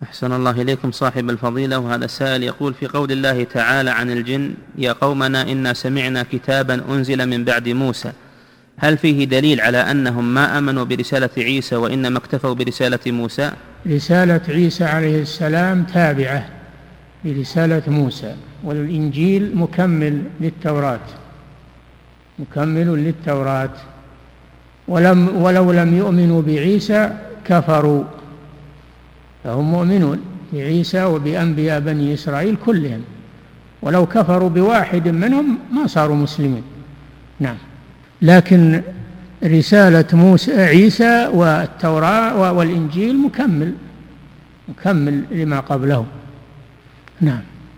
أحسن الله إليكم صاحب الفضيلة. وهذا سائل يقول: في قول الله تعالى عن الجن: يا قومنا إنا سمعنا كتابا أنزل من بعد موسى، هل فيه دليل على أنهم ما آمنوا برسالة عيسى وإنما اكتفوا برسالة موسى؟ رسالة عيسى عليه السلام تابعة لرسالة موسى، والإنجيل مكمل للتوراة، ولو لم يؤمنوا بعيسى كفروا، فهم مؤمنون بعيسى وبأنبياء بني إسرائيل كلهم، ولو كفروا بواحد منهم ما صاروا مسلمين. نعم. لكن رسالة عيسى والتوراة والإنجيل مكمل لما قبله. نعم.